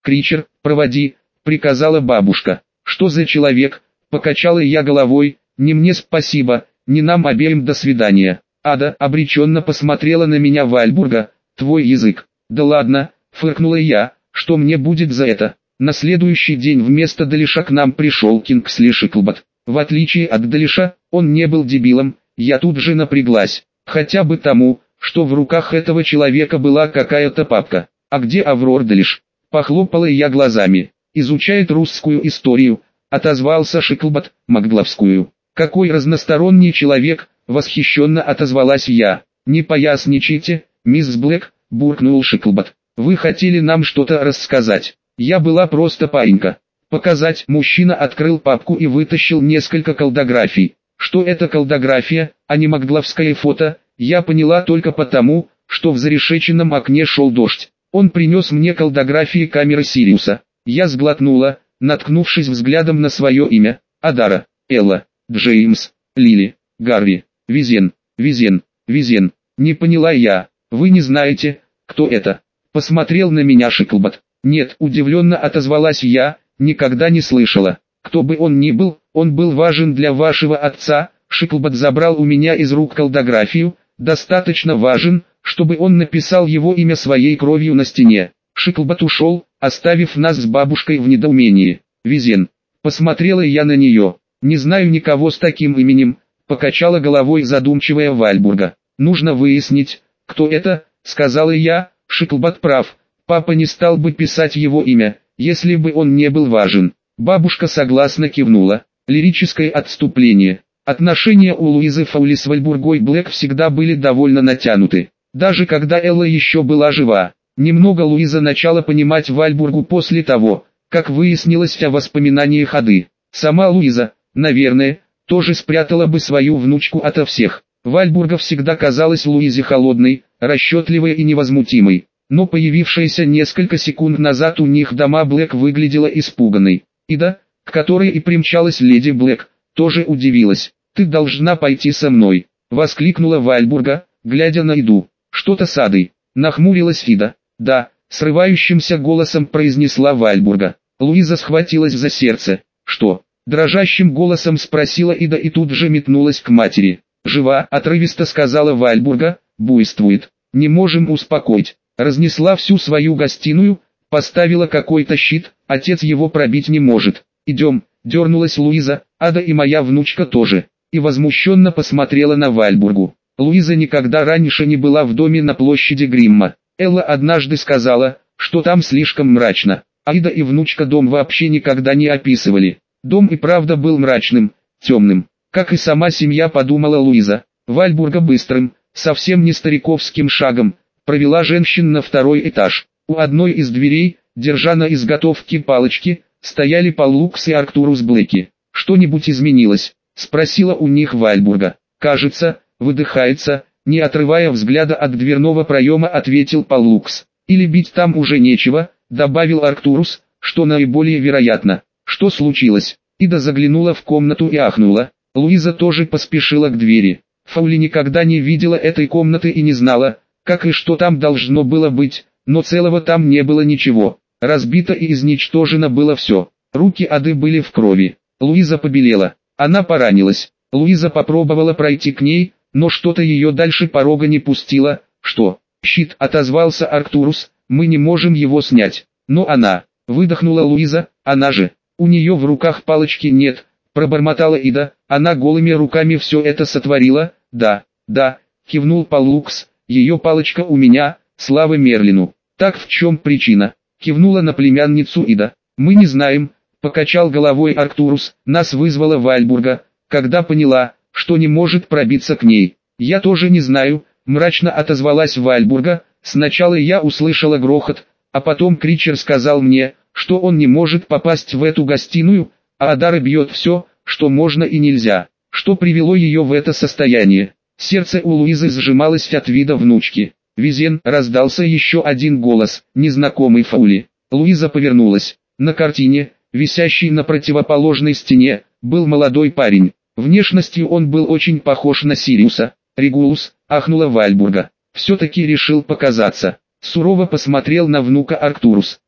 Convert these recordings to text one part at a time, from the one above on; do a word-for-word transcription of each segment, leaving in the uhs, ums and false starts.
Кричер, проводи, приказала бабушка. Что за человек? Покачала я головой, не мне спасибо, не нам обеим до свидания. Ада обреченно посмотрела на меня Вальбурга, твой язык. Да ладно, фыркнула я, что мне будет за это? На следующий день вместо Далиша к нам пришел Кингсли Шиклбот. В отличие от Далиша, он не был дебилом, я тут же напряглась. Хотя бы тому, что в руках этого человека была какая-то папка. А где Аврор Далиш? Похлопала я глазами. Изучает русскую историю, отозвался Шиклбот, Макгловскую. Какой разносторонний человек, восхищенно отозвалась я. Не поясничайте, мисс Блэк, буркнул Шиклбот. Вы хотели нам что-то рассказать. Я была просто паинька. Показать. Мужчина открыл папку и вытащил несколько колдографий. Что это колдография, а не макгловское фото, я поняла только потому, что в зарешеченном окне шел дождь. Он принес мне колдографии камеры Сириуса. Я сглотнула, наткнувшись взглядом на свое имя. Адара, Элла, Джеймс, Лили, Гарри, Визен, Визен, Визен. Не поняла я. Вы не знаете, кто это? Посмотрел на меня Шиклбот. Нет, удивленно отозвалась я, никогда не слышала. Кто бы он ни был, он был важен для вашего отца. Шиклбот забрал у меня из рук колдографию, достаточно важен, чтобы он написал его имя своей кровью на стене. Шиклбот ушел, оставив нас с бабушкой в недоумении. Визен. Посмотрела я на нее. Не знаю никого с таким именем, покачала головой задумчивая Вальбурга. Нужно выяснить, кто это, сказала я. Шиклбот прав, папа не стал бы писать его имя, если бы он не был важен. Бабушка согласно кивнула. Лирическое отступление. Отношения у Луизы Фаули с Вальбургой Блэк всегда были довольно натянуты. Даже когда Элла еще была жива. Немного Луиза начала понимать Вальбургу после того, как выяснилось о воспоминаниях Ады. Сама Луиза, наверное, тоже спрятала бы свою внучку ото всех. Вальбурга всегда казалась Луизе холодной, расчетливой и невозмутимой. Но появившаяся несколько секунд назад у них дома Блэк выглядела испуганной. Ида, к которой и примчалась леди Блэк, тоже удивилась. «Ты должна пойти со мной», — воскликнула Вальбурга, глядя на Иду. «Что-то с Адой», — нахмурилась Ида. «Да», — срывающимся голосом произнесла Вальбурга. Луиза схватилась за сердце. «Что?» — дрожащим голосом спросила Ида и тут же метнулась к матери. «Жива», — отрывисто сказала Вальбурга, — «буйствует. Не можем успокоить». Разнесла всю свою гостиную, поставила какой-то щит, отец его пробить не может. «Идем», — дернулась Луиза, «Ада и моя внучка тоже». И возмущенно посмотрела на Вальбургу. Луиза никогда раньше не была в доме на площади Гримма. Элла однажды сказала, что там слишком мрачно. Аида и внучка дом вообще никогда не описывали. Дом и правда был мрачным, темным. Как и сама семья, подумала Луиза. Вальбурга быстрым, совсем не стариковским шагом, провела женщин на второй этаж. У одной из дверей, держа на изготовке палочки, стояли Паллукс и Арктурус Блэки. «Что-нибудь изменилось?» — спросила у них Вальбурга. «Кажется, выдыхается», — не отрывая взгляда от дверного проема, ответил Паллукс. «Или бить там уже нечего», — добавил Арктурус, что наиболее вероятно. «Что случилось?» Ида заглянула в комнату и ахнула. Луиза тоже поспешила к двери. Фаули никогда не видела этой комнаты и не знала, как и что там должно было быть, но целого там не было ничего. Разбито и изничтожено было все. Руки Ады были в крови. Луиза побелела. Она поранилась. Луиза попробовала пройти к ней, но что-то ее дальше порога не пустило. «Что?» «Щит», — отозвался Арктурус, — «мы не можем его снять». «Но она...» — выдохнула Луиза, — «она же...» «У нее в руках палочки нет», — пробормотала Ида, — «она голыми руками все это сотворила». «Да, да», — кивнул Паллукс, — «ее палочка у меня, слава Мерлину». «Так в чем причина?» — кивнула на племянницу Ида. «Мы не знаем», — покачал головой Арктурус, — «нас вызвала Вальбурга, когда поняла, что не может пробиться к ней». «Я тоже не знаю», — мрачно отозвалась Вальбурга, — «сначала я услышала грохот, а потом Кричер сказал мне, что он не может попасть в эту гостиную, а Адара бьет все, что можно и нельзя». Что привело ее в это состояние? Сердце у Луизы сжималось от вида внучки. «Визен!» — раздался еще один голос, незнакомый Фаули. Луиза повернулась. На картине, висящей на противоположной стене, был молодой парень. Внешностью он был очень похож на Сириуса. «Регулус!» — ахнула Вальбурга. «Все-таки решил показаться». Сурово посмотрел на внука Арктурус.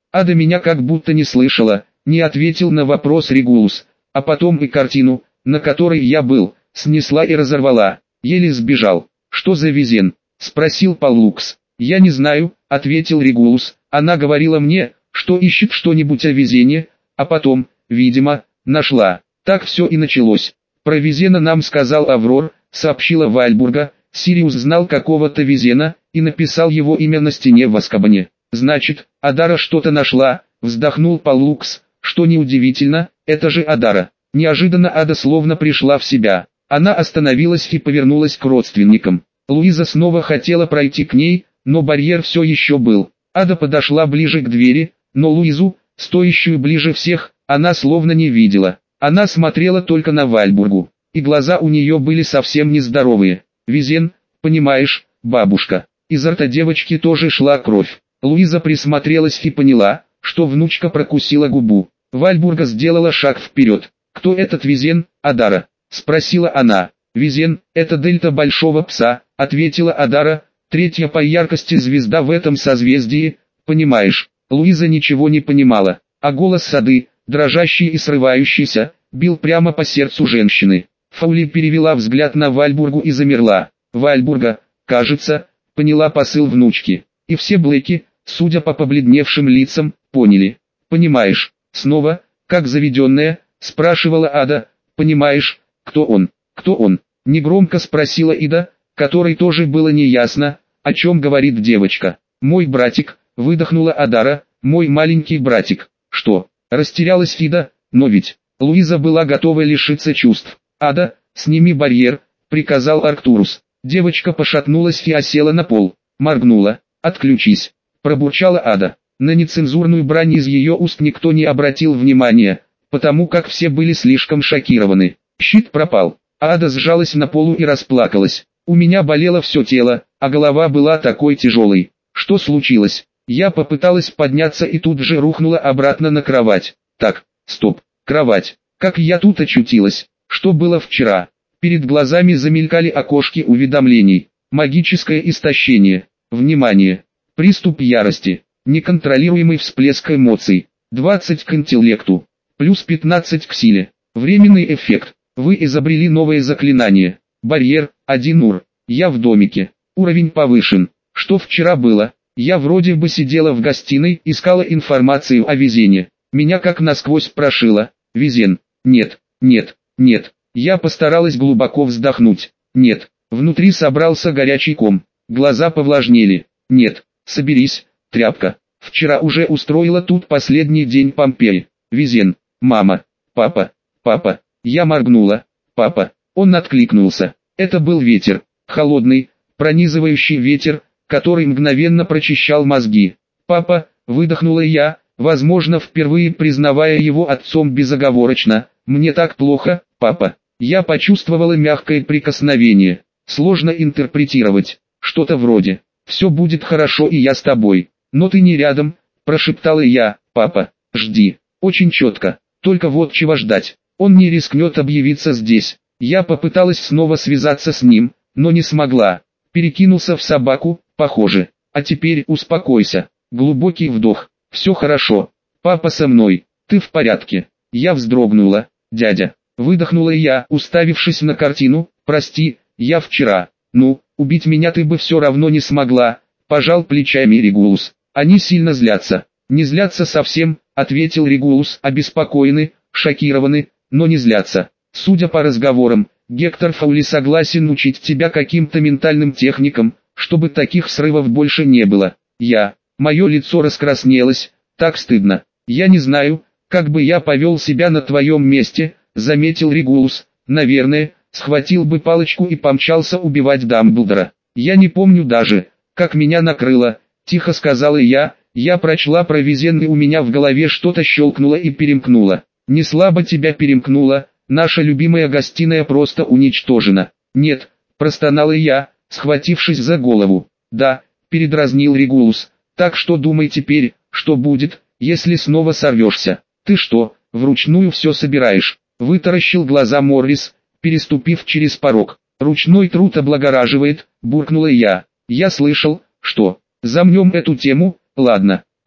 Ада меня как будто не слышала, не ответил на вопрос Регулус, а потом и картину, на которой я был, снесла и разорвала. Еле сбежал. Что за Визен? Спросил Паллукс. Я не знаю, ответил Регулус. Она говорила мне, что ищет что-нибудь о Визене, а потом, видимо, нашла. Так все и началось. Про Визена нам сказал Аврор, сообщила Вальбурга. Сириус знал какого-то Визена и написал его имя на стене в Азкабане. Значит, Адара что-то нашла, вздохнул Паллукс. Что неудивительно, это же Адара. Неожиданно Ада словно пришла в себя. Она остановилась и повернулась к родственникам. Луиза снова хотела пройти к ней, но барьер все еще был. Ада подошла ближе к двери, но Луизу, стоящую ближе всех, она словно не видела. Она смотрела только на Вальбургу, и глаза у нее были совсем нездоровые. «Визен, понимаешь, бабушка». Изо рта девочки тоже шла кровь. Луиза присмотрелась и поняла, что внучка прокусила губу. Вальбурга сделала шаг вперед. «Кто этот Визен, Адара?» – спросила она. «Визен – это дельта большого пса», – ответила Адара, третья по яркости звезда в этом созвездии, понимаешь?» Луиза ничего не понимала, а голос Сады, дрожащий и срывающийся, бил прямо по сердцу женщины. Фаули перевела взгляд на Вальбургу и замерла. Вальбурга, кажется, поняла посыл внучки. И все Блэки, судя по побледневшим лицам, поняли. «Понимаешь?» Снова, как заведенная, спрашивала Ада. «Понимаешь, кто он?» «Кто он?» Негромко спросила Ида, которой тоже было неясно, о чем говорит девочка. «Мой братик», выдохнула Адара, «мой маленький братик». «Что?» Растерялась Ида, но ведь... Луиза была готова лишиться чувств. «Ада, сними барьер», приказал Арктурус. Девочка пошатнулась и осела на пол. Моргнула. «Отключись», пробурчала Ада. На нецензурную брань из ее уст никто не обратил внимания, потому как все были слишком шокированы. Щит пропал. Ада сжалась на полу и расплакалась. «У меня болело все тело, а голова была такой тяжелой. Что случилось?» Я попыталась подняться и тут же рухнула обратно на кровать. «Так, стоп, кровать. Как я тут очутилась? Что было вчера?» Перед глазами замелькали окошки уведомлений. Магическое истощение. Внимание. Приступ ярости. Неконтролируемый всплеск эмоций. двадцать к интеллекту. Плюс пятнадцать к силе. Временный эффект. Вы изобрели новое заклинание. Барьер, один ур. Я в домике. Уровень повышен. Что вчера было? Я вроде бы сидела в гостиной, искала информацию о Визене. Меня как насквозь прошило. Визен. Нет, нет, нет. Я постаралась глубоко вздохнуть. Нет. Внутри собрался горячий ком. Глаза повлажнели. Нет. Соберись, тряпка. Вчера уже устроила тут последний день Помпеи. Визен. Мама. Папа. Папа. Я моргнула. Папа. Он откликнулся. Это был ветер. Холодный, пронизывающий ветер, который мгновенно прочищал мозги. «Папа», выдохнула я, возможно впервые признавая его отцом безоговорочно, «мне так плохо, папа». Я почувствовала мягкое прикосновение. Сложно интерпретировать. Что-то вроде «все будет хорошо и я с тобой». «Но ты не рядом», прошептала я. «Папа, жди». Очень четко. Только вот чего ждать. Он не рискнет объявиться здесь. Я попыталась снова связаться с ним, но не смогла. Перекинулся в собаку, похоже. А теперь успокойся. Глубокий вдох. Все хорошо. Папа со мной. Ты в порядке. Я вздрогнула. Дядя. Выдохнула я, уставившись на картину. Прости, я вчера. Ну, убить меня ты бы все равно не смогла. Пожал плечами Регулус. Они сильно злятся. Не злятся совсем, ответил Регулус, обеспокоены, шокированы, но не злятся. Судя по разговорам, Гектор Фаули согласен учить тебя каким-то ментальным техникам, чтобы таких срывов больше не было. Я, мое лицо раскраснелось, так стыдно. Я не знаю, как бы я повел себя на твоем месте, заметил Регулус. Наверное, схватил бы палочку и помчался убивать Дамблдора. Я не помню даже, как меня накрыло, тихо сказала я. Я прочла про Визен и у меня в голове что-то щелкнуло и перемкнуло. Не слабо тебя перемкнуло, наша любимая гостиная просто уничтожена. Нет, простонала я, схватившись за голову. Да, передразнил Регулус, так что думай теперь, что будет, если снова сорвешься. Ты что, вручную все собираешь? Вытаращил глаза Моррис, переступив через порог. Ручной труд облагораживает, буркнула я. Я слышал, что, замнем эту тему. Ладно,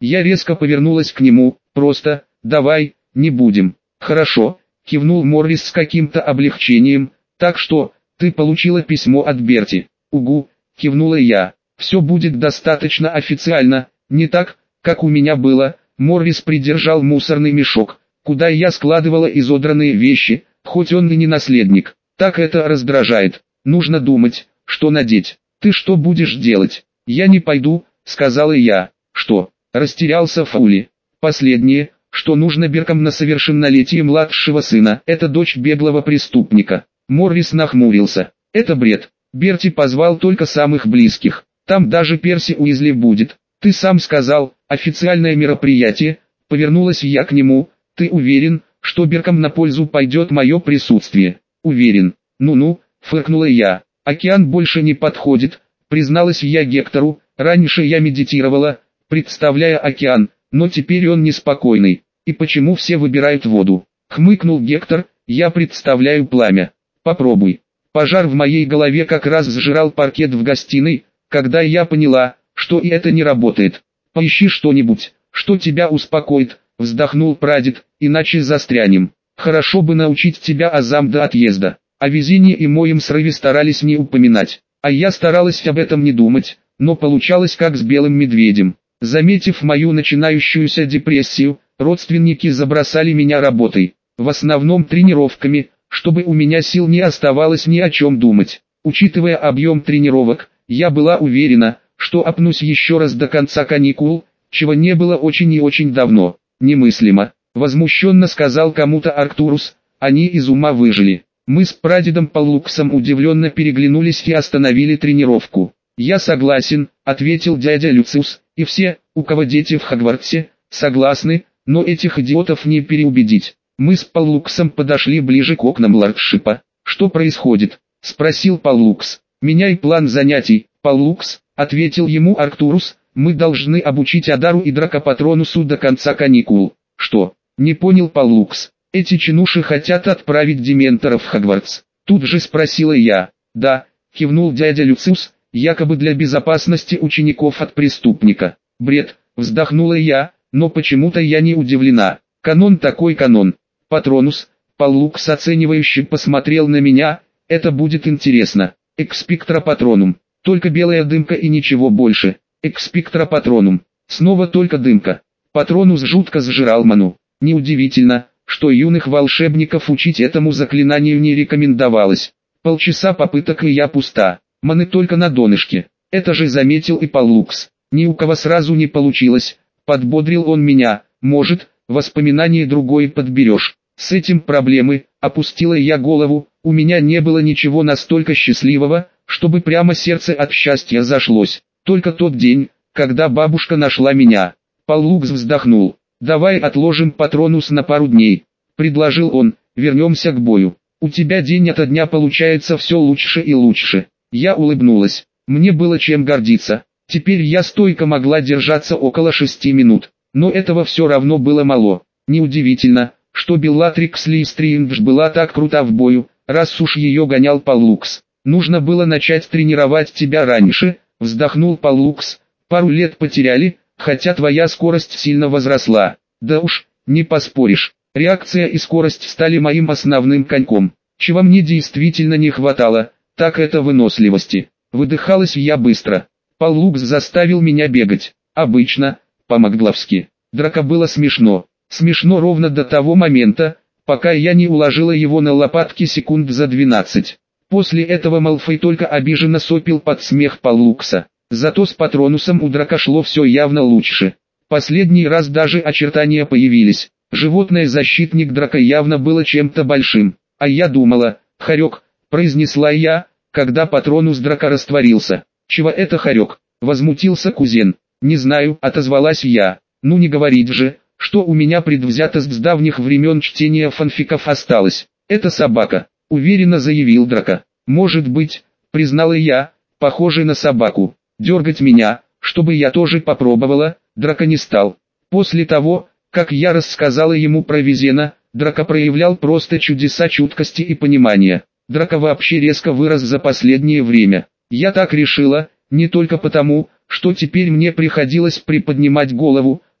Я резко повернулась к нему, просто, давай, не будем. Хорошо, кивнул Моррис с каким-то облегчением, так что, ты получила письмо от Берти. Угу, кивнула я. Все будет достаточно официально, не так, как у меня было. Моррис придержал мусорный мешок, куда я складывала изодранные вещи, хоть он и не наследник. Так это раздражает. Нужно думать, что надеть. Ты что будешь делать? Я не пойду, сказала я. Что? Растерялся Фаули. Последнее, что нужно Беркам на совершеннолетие младшего сына, это дочь беглого преступника. Моррис нахмурился. Это бред. Берти позвал только самых близких. Там даже Перси Уизли будет. Ты сам сказал, официальное мероприятие. Повернулась я к нему. Ты уверен, что Беркам на пользу пойдет мое присутствие? Уверен. Ну-ну, фыркнула я. Океан больше не подходит, призналась я Гектору. Раньше я медитировала, представляя океан, но теперь он неспокойный. И почему все выбирают воду? Хмыкнул Гектор. Я представляю пламя. Попробуй. Пожар в моей голове как раз сжирал паркет в гостиной, когда я поняла, что и это не работает. Поищи что-нибудь, что тебя успокоит, вздохнул прадед, иначе застрянем. Хорошо бы научить тебя азам до отъезда. О везении и моем срыве старались не упоминать, а я старалась об этом не думать, но получалось как с белым медведем. Заметив мою начинающуюся депрессию, родственники забросали меня работой, в основном тренировками, чтобы у меня сил не оставалось ни о чем думать. Учитывая объем тренировок, я была уверена, что опнусь еще раз до конца каникул, чего не было очень и очень давно. Немыслимо, возмущенно сказал кому-то Арктурус, они из ума выжили. Мы с прадедом Паллуксом удивленно переглянулись и остановили тренировку. «Я согласен», — ответил дядя Люциус, — «и все, у кого дети в Хогвартсе, согласны, но этих идиотов не переубедить». Мы с Паллуксом подошли ближе к окнам лордшипа. «Что происходит?» — спросил Паллукс. «Меняй план занятий, Паллукс», — ответил ему Арктурус, — «мы должны обучить Адару и Дракопатронусу до конца каникул». «Что?» — не понял Паллукс. «Эти чинуши хотят отправить дементоров в Хогвартс?» Тут же спросила я. «Да», — кивнул дядя Люциус, — «якобы для безопасности учеников от преступника». «Бред», — вздохнула я, но почему-то я не удивлена. Канон такой канон. Патронус, Паллукс оценивающе посмотрел на меня, это будет интересно. Экспектра патронум, только белая дымка и ничего больше. Экспектра патронум, снова только дымка. Патронус жутко сжирал ману. Неудивительно, что юных волшебников учить этому заклинанию не рекомендовалось. Полчаса попыток и я пуста, маны только на донышке. Это же заметил и Паллукс. Ни у кого сразу не получилось, подбодрил он меня, может, воспоминание другое подберешь. С этим проблемы, опустила я голову, у меня не было ничего настолько счастливого, чтобы прямо сердце от счастья зашлось. Только тот день, когда бабушка нашла меня. Паллукс вздохнул. «Давай отложим Патронус на пару дней», — предложил он, — «вернемся к бою. У тебя день ото дня получается все лучше и лучше». Я улыбнулась. Мне было чем гордиться. Теперь я стойко могла держаться около шести минут. Но этого все равно было мало. Неудивительно, что Беллатрикс Листриндж была так крута в бою, раз уж ее гонял Паллукс. «Нужно было начать тренировать тебя раньше», — вздохнул Паллукс. «Пару лет потеряли, хотя твоя скорость сильно возросла». «Да уж, не поспоришь. Реакция и скорость стали моим основным коньком. Чего мне действительно не хватало, так это выносливости. Выдыхалась я быстро. Паллукс заставил меня бегать. Обычно, по-магловски. Драко было смешно. Смешно ровно до того момента, пока я не уложила его на лопатки секунд за двенадцать. После этого Малфой только обиженно сопел под смех Паллукса. Зато с Патронусом у Драко шло все явно лучше. Последний раз даже очертания появились. Животное защитник Драко явно было чем-то большим. А я думала, хорек, произнесла я, когда Патронус Драко растворился. «Чего это хорек?» — возмутился кузен. «Не знаю», — отозвалась я. «Ну не говорить же, что у меня предвзятость с давних времен чтения фанфиков осталась. Это собака», — уверенно заявил Драко. «Может быть», — признала я, — «похожий на собаку. Дергать меня, чтобы я тоже попробовала», Драко не стал. После того, как я рассказала ему про Визена, Драко проявлял просто чудеса чуткости и понимания. Драко вообще резко вырос за последнее время. Я так решила, не только потому, что теперь мне приходилось приподнимать голову,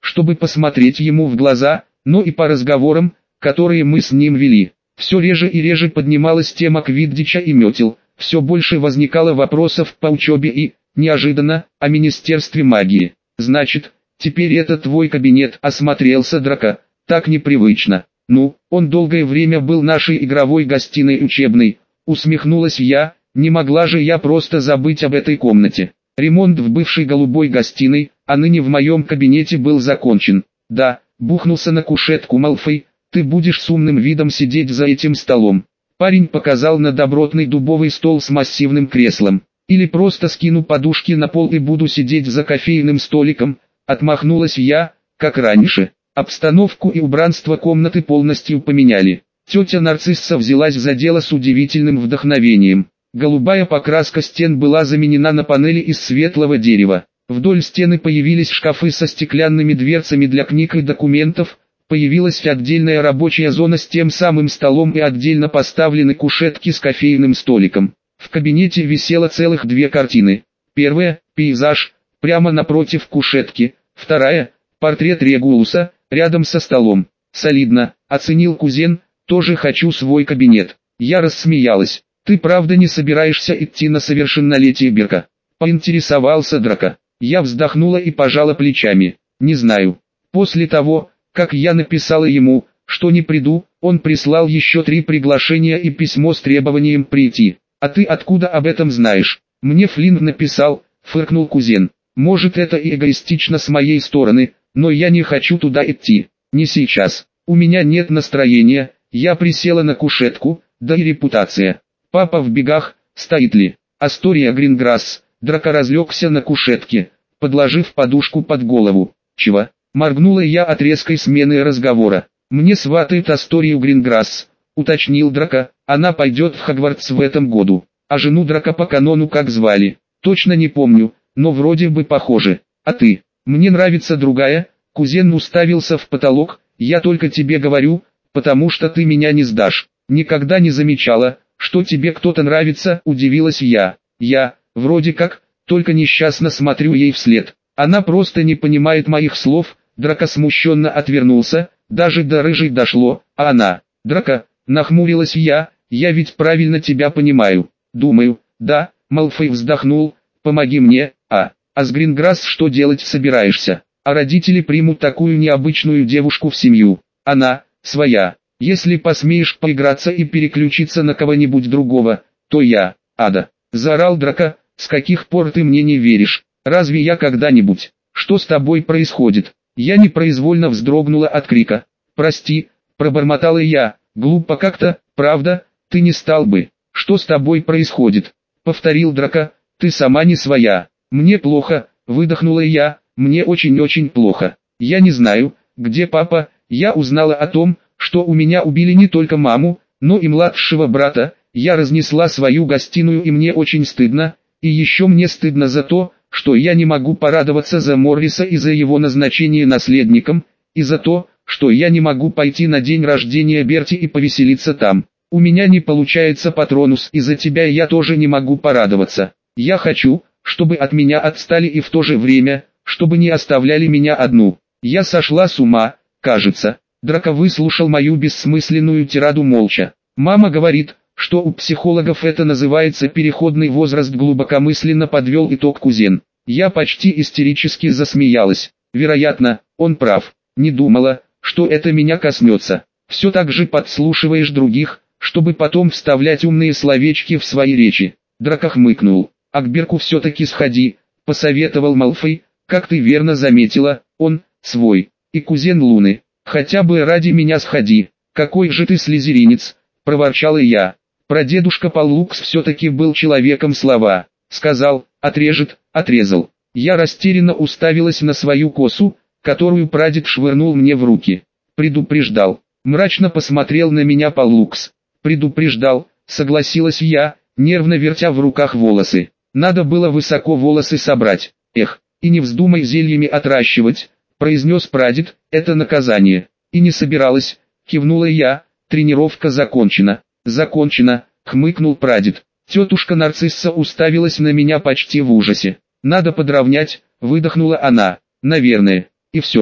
чтобы посмотреть ему в глаза, но и по разговорам, которые мы с ним вели. Все реже и реже поднималась тема Квиддича и метел, все больше возникало вопросов по учебе и, неожиданно, о Министерстве магии. «Значит, теперь это твой кабинет», — осмотрелся Драко, — «так непривычно». «Ну, он долгое время был нашей игровой гостиной учебной», — усмехнулась я, — «не могла же я просто забыть об этой комнате». Ремонт в бывшей голубой гостиной, а ныне в моем кабинете, был закончен. «Да», — бухнулся на кушетку Малфой, — «ты будешь с умным видом сидеть за этим столом». Парень показал на добротный дубовый стол с массивным креслом. «Или просто скину подушки на пол и буду сидеть за кофейным столиком», — отмахнулась я, как раньше. Обстановку и убранство комнаты полностью поменяли. Тетя Нарцисса взялась за дело с удивительным вдохновением. Голубая покраска стен была заменена на панели из светлого дерева. Вдоль стены появились шкафы со стеклянными дверцами для книг и документов, появилась отдельная рабочая зона с тем самым столом и отдельно поставлены кушетки с кофейным столиком. В кабинете висело целых две картины. Первая – пейзаж, прямо напротив кушетки. Вторая – портрет Регулуса, рядом со столом. «Солидно», – оценил кузен, – «тоже хочу свой кабинет». Я рассмеялась. «Ты правда не собираешься идти на совершеннолетие Берка?» – поинтересовался Драко. Я вздохнула и пожала плечами. «Не знаю». После того, как я написала ему, что не приду, он прислал еще три приглашения и письмо с требованием прийти. «А ты откуда об этом знаешь?» «Мне Флинн написал», — фыркнул кузен. «Может, это и эгоистично с моей стороны, но я не хочу туда идти. Не сейчас. У меня нет настроения». Я присела на кушетку, да и репутация. Папа в бегах, стоит ли? Астория Гринграсс. Драко разлегся на кушетке, подложив подушку под голову. «Чего?» — моргнула я от резкой смены разговора. «Мне сватает Асторию Гринграсс», — уточнил Драко. «Она пойдет в Хогвартс в этом году. А жену Драко по канону как звали? Точно не помню, но вроде бы похоже. А ты?» «Мне нравится другая». Кузен уставился в потолок. «Я только тебе говорю, потому что ты меня не сдашь». «Никогда не замечала, что тебе кто-то нравится», — удивилась я. «Я, вроде как, только несчастно смотрю ей вслед. Она просто не понимает моих слов». Драко смущенно отвернулся, даже до рыжей дошло, а она... «Драко», — нахмурилась я, — «я ведь правильно тебя понимаю». «Думаю, да», — Малфой вздохнул, — «помоги мне, а... А с Гринграсс что делать собираешься? А родители примут такую необычную девушку в семью. Она, своя. Если посмеешь поиграться и переключиться на кого-нибудь другого, то я, ада». Заорал Драко. «С каких пор ты мне не веришь? Разве я когда-нибудь? Что с тобой происходит?» Я непроизвольно вздрогнула от крика. «Прости», — пробормотала я, — «глупо как-то, правда, ты не стал бы». «Что с тобой происходит?» — повторил Драко. «Ты сама не своя». «Мне плохо», — выдохнула я, — «мне очень-очень плохо. Я не знаю, где папа». Я узнала о том, что у меня убили не только маму, но и младшего брата. Я разнесла свою гостиную, и мне очень стыдно. И еще мне стыдно за то, что я не могу порадоваться за Морриса и за его назначение наследником, и за то, что я не могу пойти на день рождения Берти и повеселиться там. У меня не получается, Патронус, и за тебя я тоже не могу порадоваться. Я хочу, чтобы от меня отстали, и в то же время, чтобы не оставляли меня одну. Я сошла с ума, кажется». Драко выслушал мою бессмысленную тираду молча. «Мама говорит, что у психологов это называется переходный возраст», — глубокомысленно подвел итог кузен. Я почти истерически засмеялась. Вероятно, он прав. Не думала, что это меня коснется. Все так же подслушиваешь других, чтобы потом вставлять умные словечки в свои речи. Драко хмыкнул. «А к Берку все-таки сходи», — посоветовал Малфой. «Как ты верно заметила, он свой, и кузен Луны. Хотя бы ради меня сходи». «Какой же ты слизеринец», — проворчала я. Прадедушка Паллукс все-таки был человеком слова. Сказал, отрежет, отрезал. Я растерянно уставилась на свою косу, которую прадед швырнул мне в руки. «Предупреждал». Мрачно посмотрел на меня Паллукс. «Предупреждал», согласилась я, нервно вертя в руках волосы. Надо было высоко волосы собрать. «Эх, и не вздумай зельями отращивать», — произнес прадед, — «это наказание». «И не собиралась», — кивнула я, — «тренировка закончена». «Закончена», — хмыкнул прадед. Тетушка Нарцисса уставилась на меня почти в ужасе. «Надо подровнять», — выдохнула она. «Наверное». И все.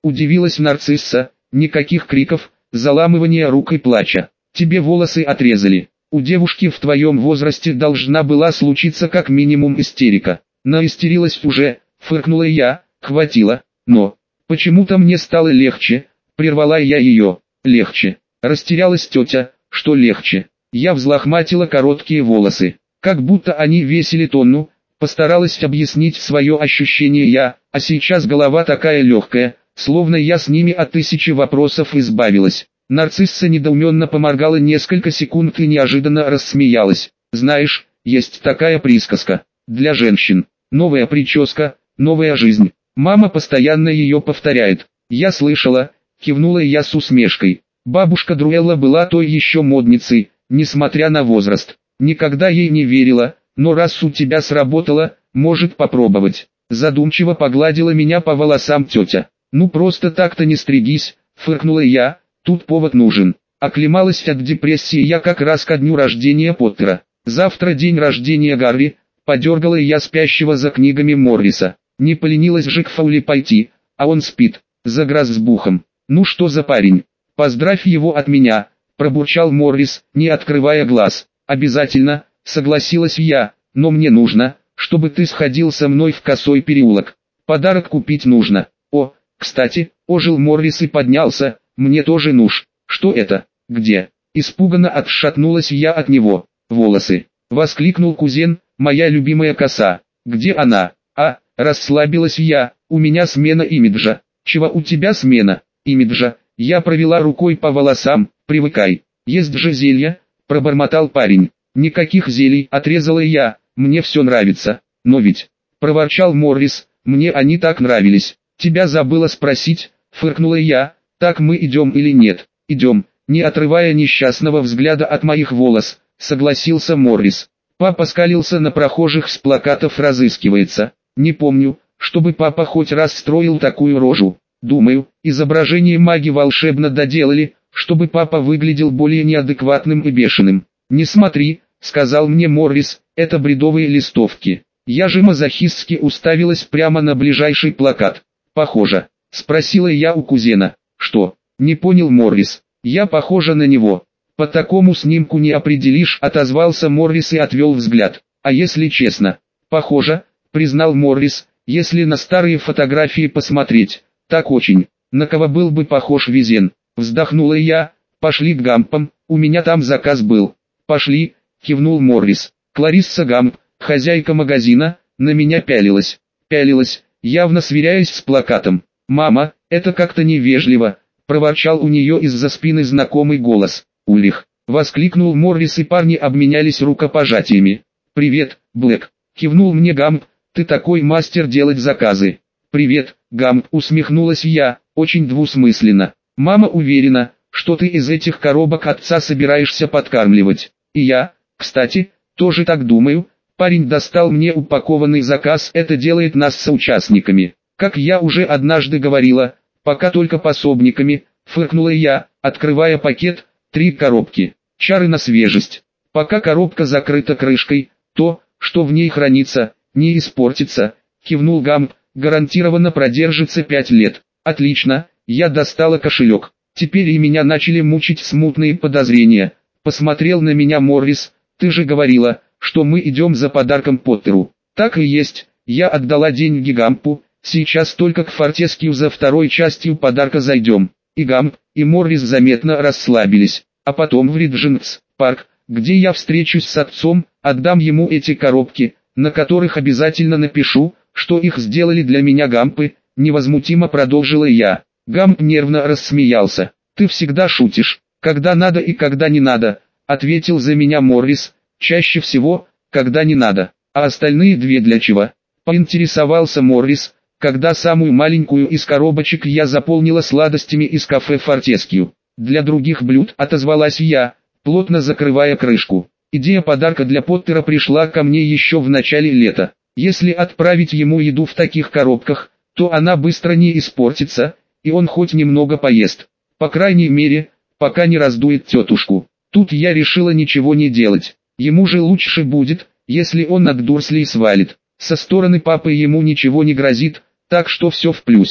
Удивилась нарцисса, никаких криков, заламывания рук и плача. Тебе волосы отрезали. У девушки в твоем возрасте должна была случиться как минимум истерика. Наистерилась уже, фыркнула я, хватило, но... Почему-то мне стало легче, прервала я ее. Легче. Растерялась тетя, что легче. Я взлохматила короткие волосы, как будто они весили тонну, постаралась объяснить свое ощущение я, а сейчас голова такая легкая, словно я с ними от тысячи вопросов избавилась. Нарцисса недоуменно поморгала несколько секунд и неожиданно рассмеялась. Знаешь, есть такая присказка. Для женщин. Новая прическа, новая жизнь. Мама постоянно ее повторяет. Я слышала, кивнула я с усмешкой. Бабушка Друэлла была той еще модницей, несмотря на возраст. Никогда ей не верила, но раз у тебя сработало, может попробовать. Задумчиво погладила меня по волосам тетя. Ну просто так-то не стригись, фыркнула я, тут повод нужен. Оклемалась от депрессии я как раз ко дню рождения Поттера. Завтра день рождения Гарри, подергала я спящего за книгами Морриса. Не поленилась же к Фаули пойти, а он спит, загрыз с бухом. Ну что за парень? Поздравь его от меня, пробурчал Моррис, не открывая глаз. Обязательно, согласилась я, но мне нужно, чтобы ты сходил со мной в Косой переулок. Подарок купить нужно. О, кстати, ожил Моррис и поднялся, мне тоже нужно. Что это? Где? Испуганно отшатнулась я от него. Волосы. Воскликнул кузен, моя любимая коса. Где она? А, расслабилась я, у меня смена имиджа. Чего у тебя смена имиджа? Я провела рукой по волосам, привыкай. Есть же зелья, пробормотал парень. Никаких зелий, отрезала я, мне все нравится. Но ведь, проворчал Моррис, мне они так нравились. Тебя забыла спросить, фыркнула я, так мы идем или нет? Идем, не отрывая несчастного взгляда от моих волос, согласился Моррис. Папа скалился на прохожих с плакатов разыскивается. Не помню, чтобы папа хоть раз строил такую рожу. Думаю, изображение маги волшебно доделали, чтобы папа выглядел более неадекватным и бешеным. Не смотри, сказал мне Моррис, это бредовые листовки. Я же мазохистски уставилась прямо на ближайший плакат. Похоже, спросила я у кузена. Что? Не понял Моррис. Я похожа на него. По такому снимку не определишь, отозвался Моррис и отвел взгляд. А если честно? Похоже, признал Моррис, если на старые фотографии посмотреть. Так очень. На кого был бы похож Визен? Вздохнула я. Пошли к Гампам, у меня там заказ был. Пошли, кивнул Моррис. Кларисса Гамп, хозяйка магазина, на меня пялилась. Пялилась, явно сверяясь с плакатом. «Мама, это как-то невежливо», — проворчал у нее из-за спины знакомый голос. «Ульрих», — воскликнул Моррис и парни обменялись рукопожатиями. «Привет, Блэк», — кивнул мне Гамп, — «ты такой мастер делать заказы». «Привет, Гамп», — усмехнулась я, очень двусмысленно. «Мама уверена, что ты из этих коробок отца собираешься подкармливать. И я, кстати, тоже так думаю». Парень достал мне упакованный заказ, это делает нас соучастниками. Как я уже однажды говорила, пока только пособниками, фыркнула я, открывая пакет, три коробки. Чары на свежесть. Пока коробка закрыта крышкой, то, что в ней хранится, не испортится, кивнул Гамп, гарантированно продержится пять лет. Отлично, я достала кошелек. Теперь и меня начали мучить смутные подозрения. Посмотрел на меня Моррис, ты же говорила, что мы идем за подарком Поттеру. Так и есть, я отдала деньги Гампу, сейчас только к Фортескью за второй частью подарка зайдем. И Гамп, и Моррис заметно расслабились, а потом в Риджентс парк, где я встречусь с отцом, отдам ему эти коробки, на которых обязательно напишу, что их сделали для меня Гампы, невозмутимо продолжила я. Гамп нервно рассмеялся. Ты всегда шутишь, когда надо и когда не надо, ответил за меня Моррис. Чаще всего, когда не надо, а остальные две для чего? Поинтересовался Моррис, когда самую маленькую из коробочек я заполнила сладостями из кафе Фортескью. Для других блюд, отозвалась я, плотно закрывая крышку. Идея подарка для Поттера пришла ко мне еще в начале лета. Если отправить ему еду в таких коробках, то она быстро не испортится, и он хоть немного поест. По крайней мере, пока не раздует тетушку. Тут я решила ничего не делать. Ему же лучше будет, если он от Дурслей свалит. Со стороны папы ему ничего не грозит, так что все в плюсе.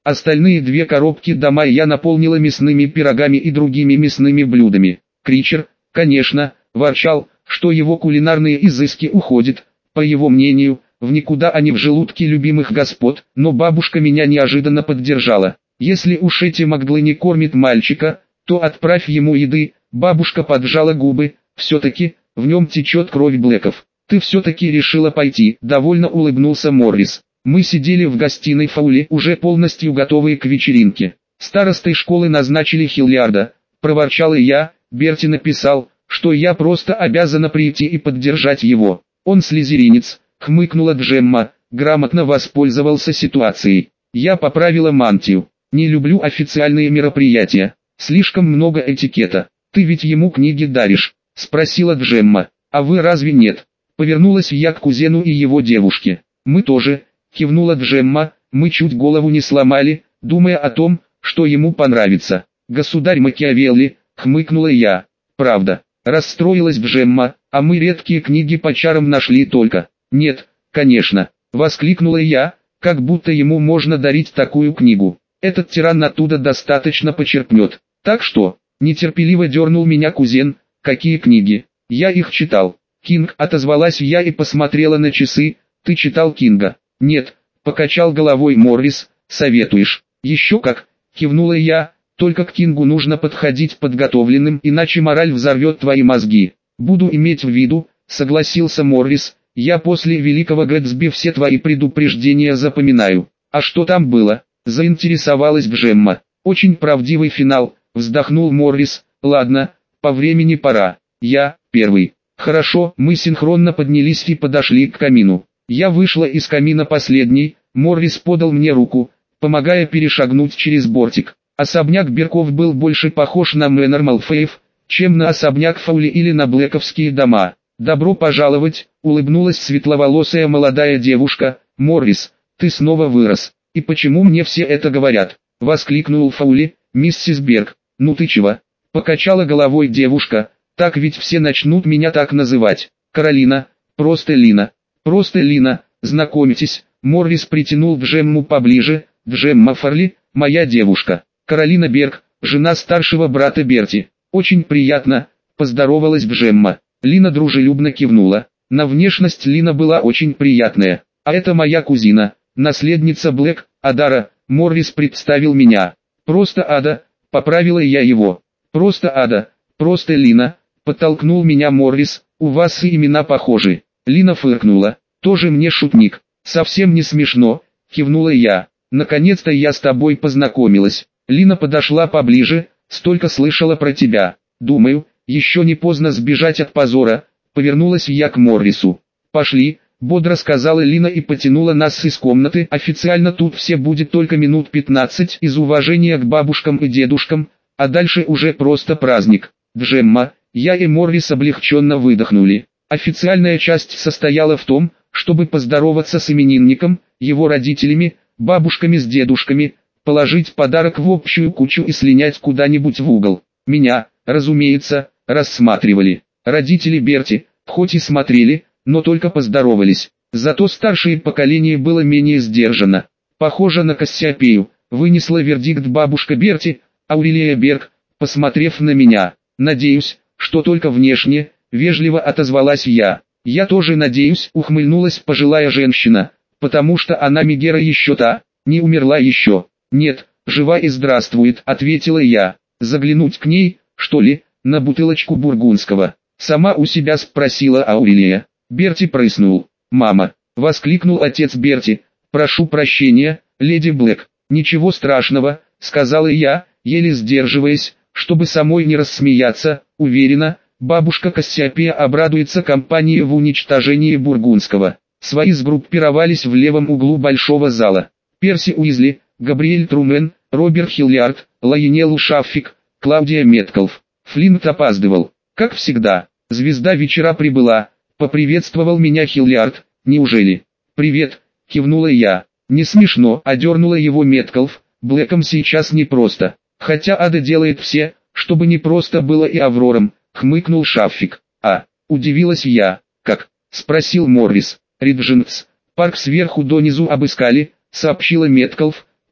Остальные две коробки дома я наполнила мясными пирогами и другими мясными блюдами. Кричер, конечно, ворчал, что его кулинарные изыски уходят, по его мнению, в никуда, а не в желудки любимых господ, но бабушка меня неожиданно поддержала. Если уж эти Макдлы не кормит мальчика, то отправь ему еды. Бабушка поджала губы, все-таки, в нем течет кровь Блэков. Ты все-таки решила пойти, довольно улыбнулся Моррис. Мы сидели в гостиной Фаули, уже полностью готовые к вечеринке. Старостой школы назначили Хиллиарда, проворчал и я. Берти написал, что я просто обязана прийти и поддержать его. Он слизеринец, хмыкнула Джемма, грамотно воспользовался ситуацией. Я поправила мантию. Не люблю официальные мероприятия, слишком много этикета. Ты ведь ему книги даришь, спросила Джемма. А вы разве нет? Повернулась я к кузену и его девушке. Мы тоже, кивнула Джемма, мы чуть голову не сломали, думая о том, что ему понравится. Государь Макиавелли, хмыкнула я. Правда, расстроилась Джемма, а мы редкие книги по чарам нашли только. Нет, конечно, воскликнула я, как будто ему можно дарить такую книгу. Этот тиран оттуда достаточно почерпнет. Так что, нетерпеливо дернул меня кузен, какие книги? Я их читал. Кинг, отозвалась я и посмотрела на часы. Ты читал Кинга? Нет, покачал головой Моррис. Советуешь? Еще как, кивнула я. Только к Кингу нужно подходить подготовленным, иначе мораль взорвет твои мозги. Буду иметь в виду, согласился Моррис. Я после Великого Гэтсби все твои предупреждения запоминаю. А что там было? Заинтересовалась Джемма. Очень правдивый финал, вздохнул Моррис. Ладно, по времени пора. Я, первый. Хорошо, мы синхронно поднялись и подошли к камину. Я вышла из камина последней, Моррис подал мне руку, помогая перешагнуть через бортик. Особняк Берков был больше похож на Мэннер Малфеев, чем на особняк Фаули или на блэковские дома. «Добро пожаловать», — улыбнулась светловолосая молодая девушка. «Моррис, ты снова вырос. И почему мне все это говорят?» — воскликнул Фаули. «Миссис Берк, ну ты чего?» — покачала головой девушка. «Так ведь все начнут меня так называть. Каролина, просто Лина, просто Лина, знакомитесь». Моррис притянул Джемму поближе. «Джемма Фарли, моя девушка. Каролина Берк, жена старшего брата Берти. Очень приятно», — поздоровалась Джемма. Лина дружелюбно кивнула. На внешность Лина была очень приятная. «А это моя кузина, наследница Блэк, Адара», — Моррис представил меня. «Просто Ада», — поправила я его. «Просто Ада, просто Лина», — подтолкнул меня Моррис. «У вас и имена похожи». Лина фыркнула. «Тоже мне шутник». «Совсем не смешно», — кивнула я. «Наконец-то я с тобой познакомилась». Лина подошла поближе. «Столько слышала про тебя. Думаю, еще не поздно сбежать от позора», — повернулась я к Моррису. «Пошли», — бодро сказала Лина и потянула нас из комнаты. «Официально тут все будет только минут пятнадцать из уважения к бабушкам и дедушкам, а дальше уже просто праздник». Джемма, я и Моррис облегченно выдохнули. Официальная часть состояла в том, чтобы поздороваться с именинником, его родителями, бабушками с дедушками, положить подарок в общую кучу и слинять куда-нибудь в угол. Меня, разумеется, рассматривали. Родители Берти, хоть и смотрели, но только поздоровались. Зато старшее поколение было менее сдержано. «Похоже на Кассиопею», — вынесла вердикт бабушка Берти, Аурелия Берг, посмотрев на меня. «Надеюсь, что только внешне», — вежливо отозвалась я. «Я тоже надеюсь», — ухмыльнулась пожилая женщина, «потому что она Мегера еще та, не умерла еще». «Нет, жива и здравствует», — ответила я. «Заглянуть к ней, что ли, на бутылочку бургундского?» Сама у себя спросила Аурелия. Берти прыснул. «Мама!» — воскликнул отец Берти. «Прошу прощения, леди Блэк». «Ничего страшного», — сказала я, еле сдерживаясь, чтобы самой не рассмеяться. Уверена, бабушка Кассиопея обрадуется компании в уничтожении бургундского. Свои сгруппировались в левом углу большого зала. Перси Уизли, Габриэль Трумен, Роберт Хиллиард, Лайонел Шаффик, Клаудия Меткалф. Флинт опаздывал. Как всегда, звезда вечера прибыла. Поприветствовал меня Хиллиард. «Неужели?» «Привет», — кивнула я. «Не смешно», — одернула его Меткалф. «Блэком сейчас непросто. Хотя Ада делает все, чтобы не просто было и Аврором», — хмыкнул Шаффик. «А?» — удивилась я. «Как?» — спросил Моррис. «Риджинс. Парк сверху донизу обыскали», — сообщила Меткалф.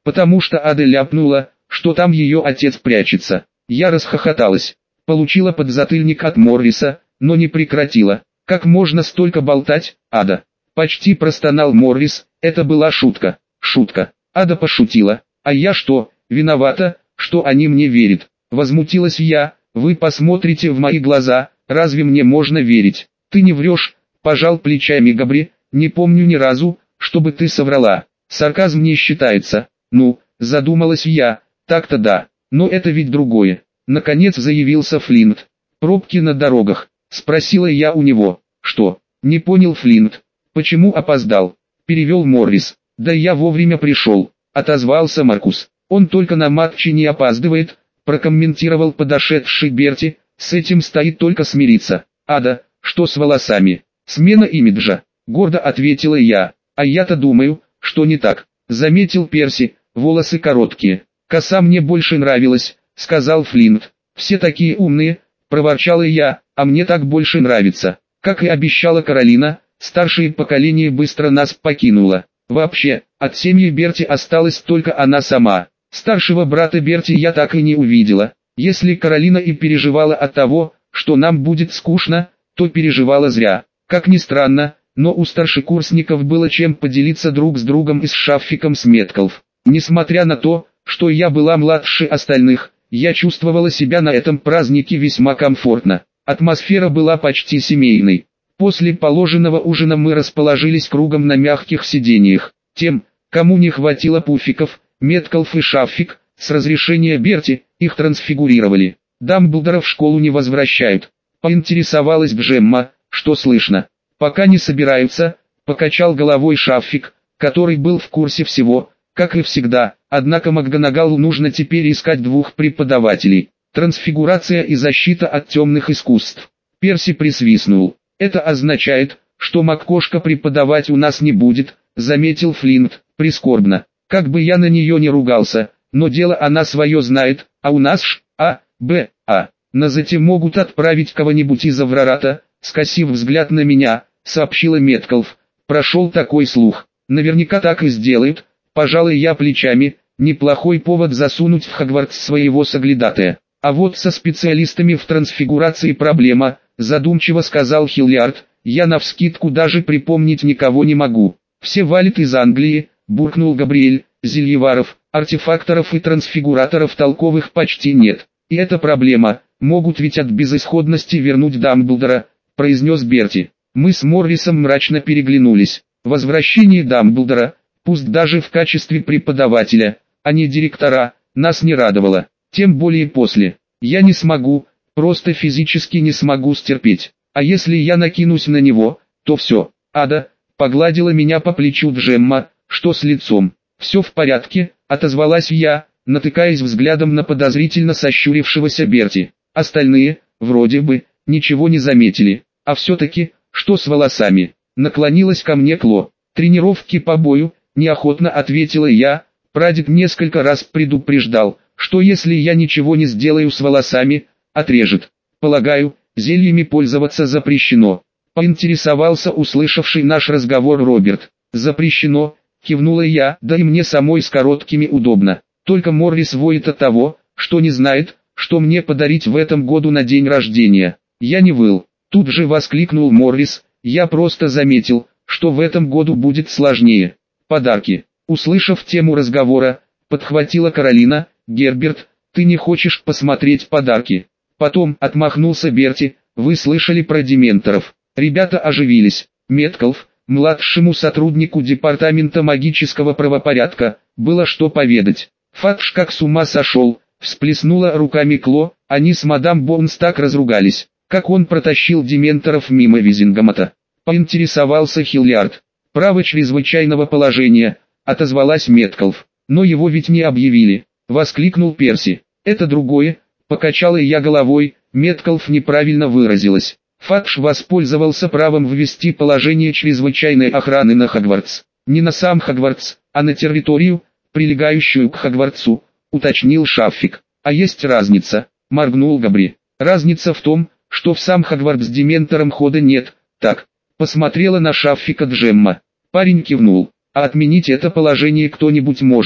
потому что Ада ляпнула, что там ее отец прячется. Я расхохоталась, получила подзатыльник от Морриса, но не прекратила. Как можно столько болтать, Ада? Почти простонал Моррис, это была шутка. Шутка. Ада пошутила, а я что, виновата, что они мне верят? Возмутилась я, вы посмотрите в мои глаза, разве мне можно верить? Ты не врешь, пожал плечами Габри, не помню ни разу, чтобы ты соврала. Сарказм не считается. Ну, задумалась я, так-то да, но это ведь другое. Наконец заявился Флинт. Пробки на дорогах. Спросила я у него. Что? Не понял Флинт. Почему опоздал? Перевел Моррис. Да я вовремя пришел. Отозвался Маркус. Он только на матче не опаздывает, прокомментировал подошедший Берти. С этим стоит только смириться. Ада, что с волосами? Смена имиджа. Гордо ответила я. А я-то думаю, что не так. Заметил Перси, волосы короткие. Коса мне больше нравилась, сказал Флинт. Все такие умные, проворчала я, а мне так больше нравится. Как и обещала Каролина, старшее поколение быстро нас покинуло. Вообще, от семьи Берти осталась только она сама. Старшего брата Берти я так и не увидела. Если Каролина и переживала от того, что нам будет скучно, то переживала зря. Как ни странно, но у старшекурсников было чем поделиться друг с другом и с Шаффиком с Меткалф. Несмотря на то, что я была младше остальных, я чувствовала себя на этом празднике весьма комфортно. Атмосфера была почти семейной. После положенного ужина мы расположились кругом на мягких сиденьях. Тем, кому не хватило пуфиков, Меткалф и Шаффик, с разрешения Берти, их трансфигурировали. Дамблдора в школу не возвращают. Поинтересовалась Джемма, что слышно. Пока не собираются, покачал головой Шаффик, который был в курсе всего, как и всегда, однако МакГонагалу нужно теперь искать двух преподавателей. Трансфигурация и защита от темных искусств. Перси присвистнул. Это означает, что МакКошка преподавать у нас не будет, заметил Флинт, прискорбно. Как бы я на нее не ругался, но дело она свое знает, а у нас Ш, А, Б, А. На затем могут отправить кого-нибудь из Аврората, скосив взгляд на меня, сообщила Меткалф. Прошел такой слух. Наверняка так и сделают, пожалуй я плечами, неплохой повод засунуть в Хогвартс своего соглядатая. А вот со специалистами в трансфигурации проблема, задумчиво сказал Хиллиард, я навскидку даже припомнить никого не могу. Все валят из Англии, буркнул Габриэль, зельеваров, артефакторов и трансфигураторов толковых почти нет. И это проблема, могут ведь от безысходности вернуть Дамблдора, произнес Берти. Мы с Моррисом мрачно переглянулись. Возвращение Дамблдора, пусть даже в качестве преподавателя, а не директора, нас не радовало. Тем более после. Я не смогу, просто физически не смогу стерпеть. А если я накинусь на него, то все. Ада, погладила меня по плечу Джемма, что с лицом. Все в порядке, отозвалась я, натыкаясь взглядом на подозрительно сощурившегося Берти. Остальные, вроде бы, ничего не заметили. А все-таки, что с волосами? Наклонилась ко мне Кло. Тренировки по бою, неохотно ответила я. Прадед несколько раз предупреждал, что если я ничего не сделаю с волосами, отрежет. Полагаю, зельями пользоваться запрещено. Поинтересовался услышавший наш разговор Роберт. Запрещено, кивнула я, да и мне самой с короткими удобно. Только Моррис воет от того, что не знает, что мне подарить в этом году на день рождения. Я не выл. Тут же воскликнул Моррис, я просто заметил, что в этом году будет сложнее. Подарки. Услышав тему разговора, подхватила Каролина. Герберт, ты не хочешь посмотреть подарки? Потом отмахнулся Берти, вы слышали про дементоров. Ребята оживились. Меткалф, младшему сотруднику департамента магического правопорядка, было что поведать. Фадж как с ума сошел, всплеснула руками Кло, они с мадам Боунс так разругались. Как он протащил дементоров мимо Визингамата? Поинтересовался Хиллиард. Право чрезвычайного положения, отозвалась Меткалф. Но его ведь не объявили, воскликнул Перси. Это другое, покачала я головой, Меткалф неправильно выразилась. Фадж воспользовался правом ввести положение чрезвычайной охраны на Хогвартс. Не на сам Хогвартс, а на территорию, прилегающую к Хогвартсу, уточнил Шаффик. А есть разница, моргнул Габри. Разница в том, что в сам Хогвартс с дементором хода нет. Так, посмотрела на Шаффика Джемма. Парень кивнул. А отменить это положение кто-нибудь может.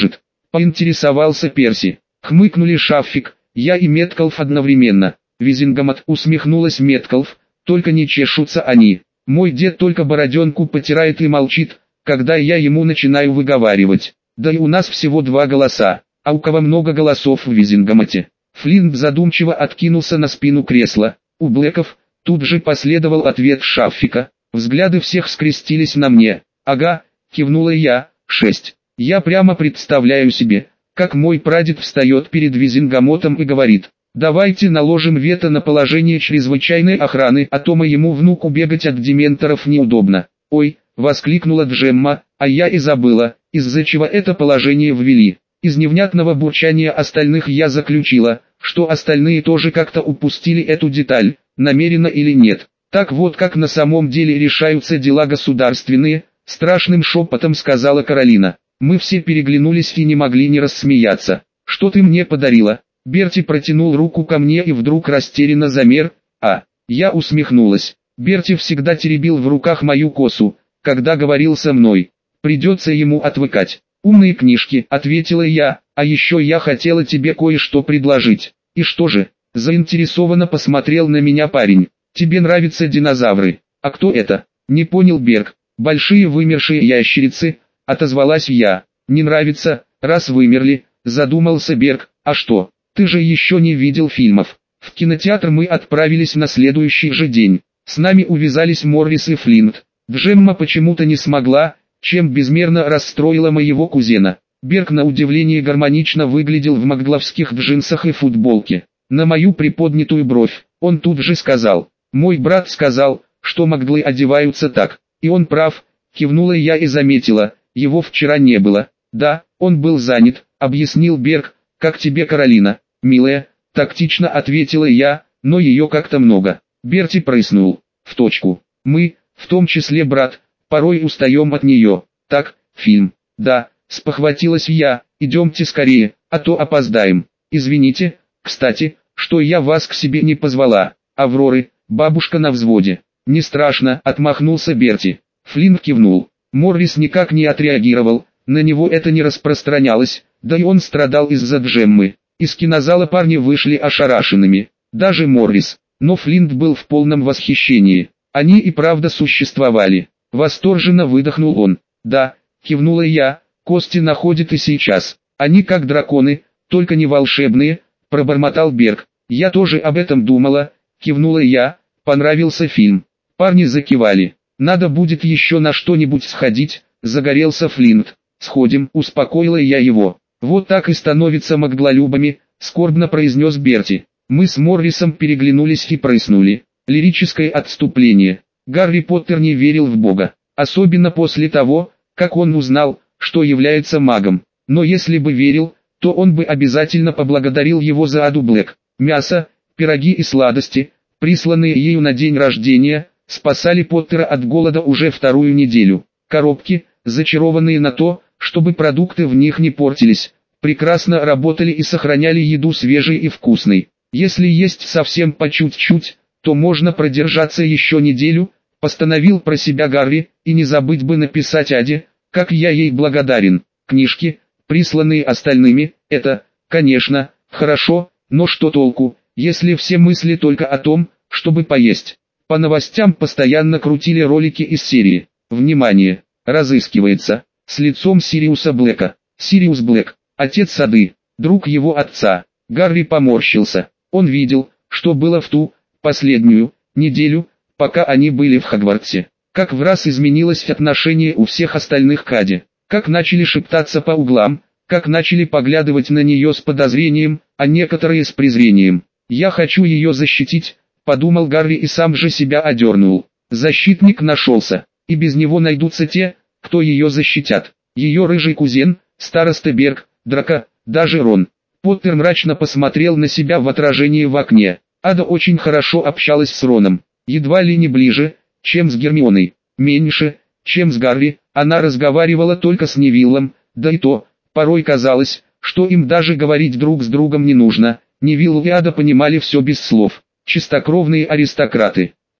поинтересовался Перси. Хмыкнули Шаффик, я и Меткалф одновременно. Визингамот, усмехнулась Меткалф, только не чешутся они. Мой дед только бороденку потирает и молчит, когда я ему начинаю выговаривать. Да и у нас всего два голоса, а у кого много голосов в Визингамоте. Флинт задумчиво откинулся на спину кресла. У Блэков, тут же последовал ответ Шаффика. Взгляды всех скрестились на мне. Ага, кивнула я, шесть. Я прямо представляю себе, как мой прадед встает перед Визингамотом и говорит: давайте наложим вето на положение чрезвычайной охраны, а то моему внуку бегать от дементоров неудобно. Ой, воскликнула Джемма, а я и забыла, из-за чего это положение ввели. Из невнятного бурчания остальных я заключила, что остальные тоже как-то упустили эту деталь, намеренно или нет. Так вот как на самом деле решаются дела государственные, страшным шепотом сказала Каролина. Мы все переглянулись и не могли не рассмеяться. Что ты мне подарила? Берти протянул руку ко мне и вдруг растерянно замер. А, я усмехнулась. Берти всегда теребил в руках мою косу, когда говорил со мной. Придется ему отвыкать. «Умные книжки», — ответила я, — «а еще я хотела тебе кое-что предложить». «И что же?» — заинтересованно посмотрел на меня парень. «Тебе нравятся динозавры?» «А кто это?» — не понял Берг. «Большие вымершие ящерицы», — отозвалась я. «Не нравится, раз вымерли», — задумался Берг. «А что, ты же еще не видел фильмов?» В кинотеатр мы отправились на следующий же день. С нами увязались Моррис и Флинт. Джемма почему-то не смогла, чем безмерно расстроила моего кузена. Берг на удивление гармонично выглядел в магловских джинсах и футболке. На мою приподнятую бровь, он тут же сказал: «Мой брат сказал, что маглы одеваются так». «И он прав», кивнула я и заметила, его вчера не было. «Да, он был занят», объяснил Берг. «Как тебе Каролина?» «Милая», тактично ответила я, но ее как-то много. Берти прыснул. «В точку. Мы, в том числе брат, порой устаем от нее. Так, фильм». «Да», спохватилась я, «идемте скорее, а то опоздаем». «Извините, кстати, что я вас к себе не позвала. Авроры, бабушка на взводе». «Не страшно», отмахнулся Берти. Флинн кивнул. Моррис никак не отреагировал, на него это не распространялось, да и он страдал из-за Джеммы. Из кинозала парни вышли ошарашенными, даже Моррис, но Флинт был в полном восхищении. Они и правда существовали. Восторженно выдохнул он. «Да», кивнула я, «кости находят и сейчас. Они как драконы, только не волшебные», пробормотал Берг. «Я тоже об этом думала», кивнула я, «понравился фильм». Парни закивали. «Надо будет еще на что-нибудь сходить», загорелся Флинт. «Сходим», успокоила я его. «Вот так и становятся маглолюбами», скорбно произнес Берти. Мы с Моррисом переглянулись и прыснули. Лирическое отступление. Гарри Поттер не верил в Бога, особенно после того, как он узнал, что является магом. Но если бы верил, то он бы обязательно поблагодарил его за Аду Блэк. Мясо, пироги и сладости, присланные ею на день рождения, спасали Поттера от голода уже вторую неделю. Коробки, зачарованные на то, чтобы продукты в них не портились, прекрасно работали и сохраняли еду свежей и вкусной. Если есть совсем по чуть-чуть, то можно продержаться еще неделю, постановил про себя Гарри, и не забыть бы написать Аде, как я ей благодарен. Книжки, присланные остальными, это, конечно, хорошо, но что толку, если все мысли только о том, чтобы поесть. По новостям постоянно крутили ролики из серии «Внимание! Разыскивается!» с лицом Сириуса Блэка. Сириус Блэк, отец Ады, друг его отца. Гарри поморщился. Он видел, что было в ту, последнюю, неделю, пока они были в Хогвартсе. Как в раз изменилось отношение у всех остальных к Аде. Как начали шептаться по углам, как начали поглядывать на нее с подозрением, а некоторые с презрением. «Я хочу ее защитить», подумал Гарри и сам же себя одернул. Защитник нашелся, и без него найдутся те, кто ее защитят. Ее рыжий кузен, староста Берг, Драко, даже Рон. Поттер мрачно посмотрел на себя в отражении в окне. Ада очень хорошо общалась с Роном, едва ли не ближе, чем с Гермионой, меньше, чем с Гарри, она разговаривала только с Невиллом, да и то, порой казалось, что им даже говорить друг с другом не нужно. Невилл и Ада понимали все без слов, чистокровные аристократы.